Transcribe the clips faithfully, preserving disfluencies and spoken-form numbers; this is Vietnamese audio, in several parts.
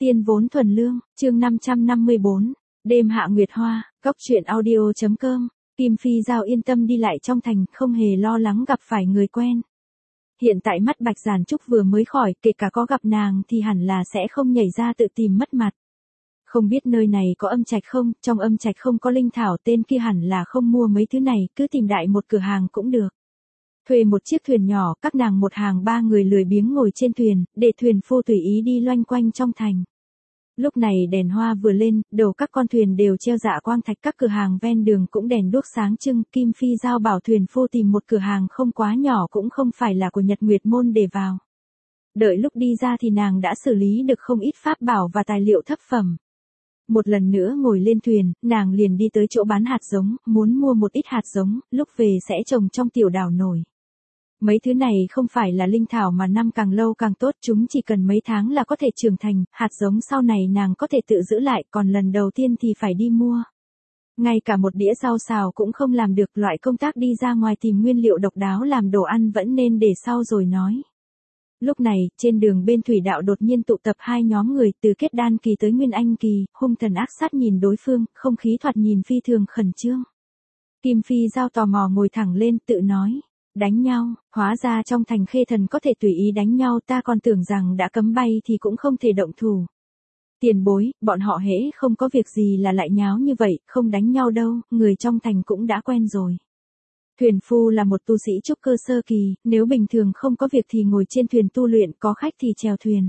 Tiên vốn thuần lương, chương năm trăm năm mươi bốn, đêm hạ nguyệt hoa, góc truyện audio.com, Kim Phi Giao yên tâm đi lại trong thành, không hề lo lắng gặp phải người quen. Hiện tại mắt Bạch Giản Trúc vừa mới khỏi, kể cả có gặp nàng thì hẳn là sẽ không nhảy ra tự tìm mất mặt. Không biết nơi này có âm trạch không, trong âm trạch không có linh thảo, tên kia hẳn là không mua mấy thứ này, cứ tìm đại một cửa hàng cũng được. Thuê một chiếc thuyền nhỏ, các nàng một hàng ba người lười biếng ngồi trên thuyền, để thuyền phu tùy ý đi loanh quanh trong thành. Lúc này đèn hoa vừa lên, đầu các con thuyền đều treo dạ quang thạch, các cửa hàng ven đường cũng đèn đuốc sáng trưng. Kim Phi Giao bảo thuyền phu tìm một cửa hàng không quá nhỏ cũng không phải là của Nhật Nguyệt Môn để vào. Đợi lúc đi ra thì nàng đã xử lý được không ít pháp bảo và tài liệu thấp phẩm. Một lần nữa ngồi lên thuyền, nàng liền đi tới chỗ bán hạt giống, muốn mua một ít hạt giống, lúc về sẽ trồng trong tiểu đảo nổi. Mấy thứ này không phải là linh thảo mà năm càng lâu càng tốt, chúng chỉ cần mấy tháng là có thể trưởng thành, hạt giống sau này nàng có thể tự giữ lại, còn lần đầu tiên thì phải đi mua. Ngay cả một đĩa rau xào cũng không làm được, loại công tác đi ra ngoài tìm nguyên liệu độc đáo làm đồ ăn vẫn nên để sau rồi nói. Lúc này, trên đường bên thủy đạo đột nhiên tụ tập hai nhóm người, từ kết đan kỳ tới nguyên anh kỳ, hung thần ác sát nhìn đối phương, không khí thoạt nhìn phi thường khẩn trương. Kim Phi Giao tò mò ngồi thẳng lên, tự nói. Đánh nhau, hóa ra trong thành Khê Thần có thể tùy ý đánh nhau, ta còn tưởng rằng đã cấm bay thì cũng không thể động thủ. Tiền bối, bọn họ hễ không có việc gì là lại nháo như vậy, không đánh nhau đâu, người trong thành cũng đã quen rồi. Thuyền phu là một tu sĩ trúc cơ sơ kỳ, nếu bình thường không có việc thì ngồi trên thuyền tu luyện, có khách thì chèo thuyền.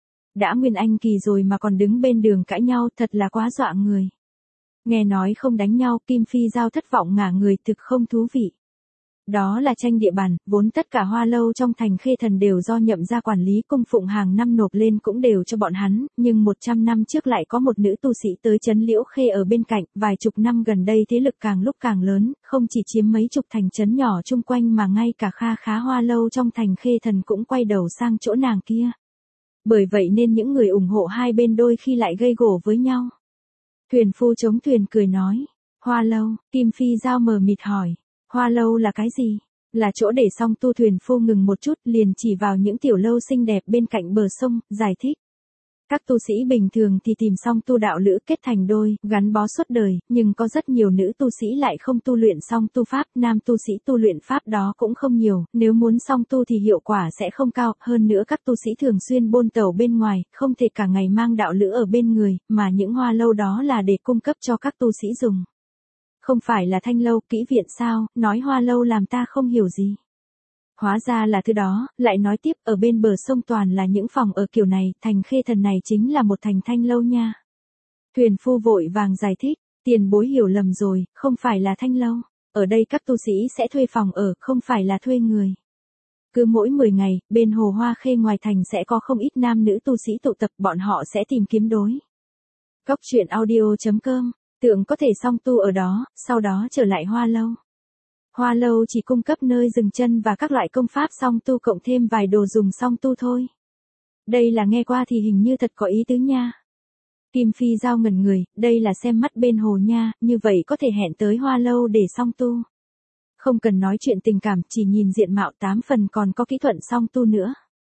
Đã nguyên anh kỳ rồi mà còn đứng bên đường cãi nhau, thật là quá dọa người. Nghe nói không đánh nhau, Kim Phi Giao thất vọng ngả người, thực không thú vị. Đó là tranh địa bàn, vốn tất cả hoa lâu trong thành Khê Thần đều do Nhậm gia quản lý, cung phụng hàng năm nộp lên cũng đều cho bọn hắn, nhưng một trăm năm trước lại có một nữ tu sĩ tới trấn Liễu Khê ở bên cạnh, vài chục năm gần đây thế lực càng lúc càng lớn, không chỉ chiếm mấy chục thành trấn nhỏ chung quanh mà ngay cả kha khá hoa lâu trong thành Khê Thần cũng quay đầu sang chỗ nàng kia. Bởi vậy nên những người ủng hộ hai bên đôi khi lại gây gổ với nhau. Thuyền phu chống thuyền cười nói, hoa lâu, Kim Phi Giao mờ mịt hỏi. Hoa lâu là cái gì? Là chỗ để song tu. Thuyền phu ngừng một chút, liền chỉ vào những tiểu lâu xinh đẹp bên cạnh bờ sông, giải thích. Các tu sĩ bình thường thì tìm song tu đạo lữ kết thành đôi, gắn bó suốt đời, nhưng có rất nhiều nữ tu sĩ lại không tu luyện song tu pháp, nam tu sĩ tu luyện pháp đó cũng không nhiều, nếu muốn song tu thì hiệu quả sẽ không cao, hơn nữa các tu sĩ thường xuyên bôn tẩu bên ngoài, không thể cả ngày mang đạo lữ ở bên người, mà những hoa lâu đó là để cung cấp cho các tu sĩ dùng. Không phải là thanh lâu, kỹ viện sao, nói hoa lâu làm ta không hiểu gì. Hóa ra là thứ đó, lại nói tiếp, ở bên bờ sông toàn là những phòng ở kiểu này, thành Khê Thần này chính là một thành thanh lâu nha. Thuyền phu vội vàng giải thích, tiền bối hiểu lầm rồi, không phải là thanh lâu, ở đây các tu sĩ sẽ thuê phòng ở, không phải là thuê người. Cứ mỗi mười ngày, bên hồ Hoa Khê ngoài thành sẽ có không ít nam nữ tu sĩ tụ tập, bọn họ sẽ tìm kiếm đối. Góc truyện audio.com, tượng có thể song tu ở đó, sau đó trở lại hoa lâu. Hoa lâu chỉ cung cấp nơi dừng chân và các loại công pháp song tu cộng thêm vài đồ dùng song tu thôi. Đây là nghe qua thì hình như thật có ý tứ nha. Kim Phi Giao ngẩn người, đây là xem mắt bên hồ nha, như vậy có thể hẹn tới hoa lâu để song tu. Không cần nói chuyện tình cảm, chỉ nhìn diện mạo tám phần còn có kỹ thuật song tu nữa.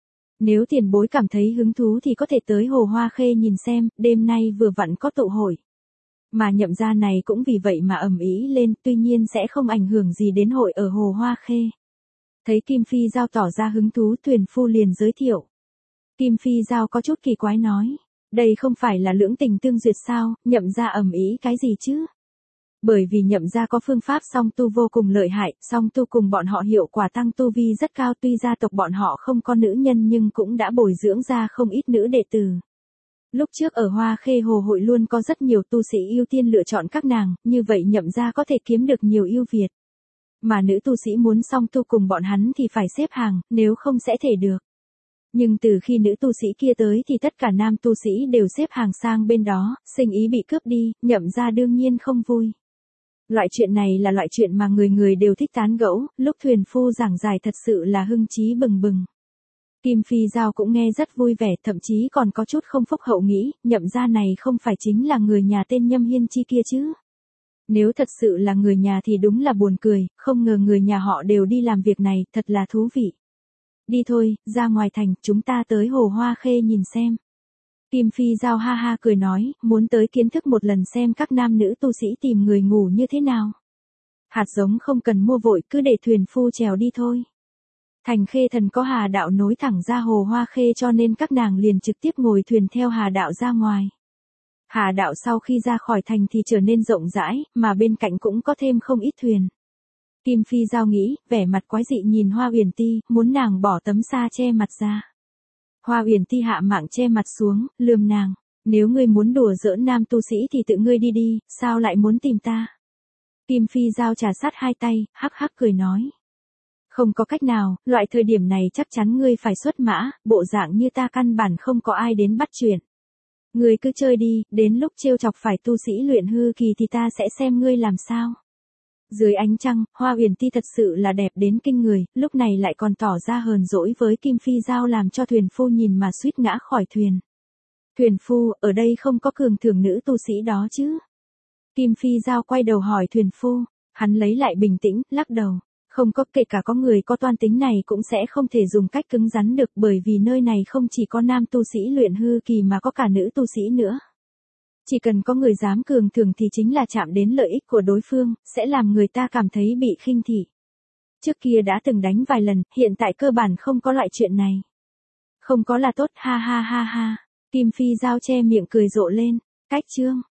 Nếu tiền bối cảm thấy hứng thú thì có thể tới hồ Hoa Khê nhìn xem, đêm nay vừa vặn có tụ hội. Mà Nhậm gia này cũng vì vậy mà ầm ĩ lên, tuy nhiên sẽ không ảnh hưởng gì đến hội ở hồ Hoa Khê. Thấy Kim Phi Giao tỏ ra hứng thú, thuyền phu liền giới thiệu. Kim Phi Giao có chút kỳ quái nói, đây không phải là lưỡng tình tương duyệt sao, Nhậm gia ầm ĩ cái gì chứ? Bởi vì Nhậm gia có phương pháp song tu vô cùng lợi hại, song tu cùng bọn họ hiệu quả tăng tu vi rất cao, tuy gia tộc bọn họ không có nữ nhân nhưng cũng đã bồi dưỡng ra không ít nữ đệ tử. Lúc trước ở Hoa Khê Hồ hội luôn có rất nhiều tu sĩ ưu tiên lựa chọn các nàng, như vậy Nhậm gia có thể kiếm được nhiều ưu việt. Mà nữ tu sĩ muốn song tu cùng bọn hắn thì phải xếp hàng, nếu không sẽ thể được. Nhưng từ khi nữ tu sĩ kia tới thì tất cả nam tu sĩ đều xếp hàng sang bên đó, sinh ý bị cướp đi, Nhậm gia đương nhiên không vui. Loại chuyện này là loại chuyện mà người người đều thích tán gẫu, lúc thuyền phu giảng giải thật sự là hưng chí bừng bừng. Kim Phi Giao cũng nghe rất vui vẻ, thậm chí còn có chút không phúc hậu nghĩ, Nhậm gia này không phải chính là người nhà tên Nhâm Hiên Chi kia chứ. Nếu thật sự là người nhà thì đúng là buồn cười, không ngờ người nhà họ đều đi làm việc này, thật là thú vị. Đi thôi, ra ngoài thành, chúng ta tới hồ Hoa Khê nhìn xem. Kim Phi Giao ha ha cười nói, muốn tới kiến thức một lần xem các nam nữ tu sĩ tìm người ngủ như thế nào. Hạt giống không cần mua vội, cứ để thuyền phu chèo đi thôi. Thành Khê Thần có Hà Đạo nối thẳng ra hồ Hoa Khê cho nên các nàng liền trực tiếp ngồi thuyền theo Hà Đạo ra ngoài. Hà Đạo sau khi ra khỏi thành thì trở nên rộng rãi, mà bên cạnh cũng có thêm không ít thuyền. Kim Phi Giao nghĩ, vẻ mặt quái dị nhìn Hoa Uyển Ti, muốn nàng bỏ tấm sa che mặt ra. Hoa Uyển Ti hạ mạng che mặt xuống, lườm nàng, nếu ngươi muốn đùa giỡn nam tu sĩ thì tự ngươi đi đi, sao lại muốn tìm ta? Kim Phi Giao trà sát hai tay, hắc hắc cười nói. Không có cách nào, loại thời điểm này chắc chắn ngươi phải xuất mã, bộ dạng như ta căn bản không có ai đến bắt chuyện. Ngươi cứ chơi đi, đến lúc trêu chọc phải tu sĩ luyện hư kỳ thì ta sẽ xem ngươi làm sao. Dưới ánh trăng, Hoa Uyển Ti thật sự là đẹp đến kinh người, lúc này lại còn tỏ ra hờn dỗi với Kim Phi Giao làm cho thuyền phu nhìn mà suýt ngã khỏi thuyền. Thuyền phu, ở đây không có cường thưởng nữ tu sĩ đó chứ? Kim Phi Giao quay đầu hỏi thuyền phu, hắn lấy lại bình tĩnh, lắc đầu. Không có, kể cả có người có toan tính này cũng sẽ không thể dùng cách cứng rắn được bởi vì nơi này không chỉ có nam tu sĩ luyện hư kỳ mà có cả nữ tu sĩ nữa. Chỉ cần có người dám cường thường thì chính là chạm đến lợi ích của đối phương, sẽ làm người ta cảm thấy bị khinh thị. Trước kia đã từng đánh vài lần, hiện tại cơ bản không có loại chuyện này. Không có là tốt, ha ha ha ha. Kim Phi Giao che miệng cười rộ lên, cách chương.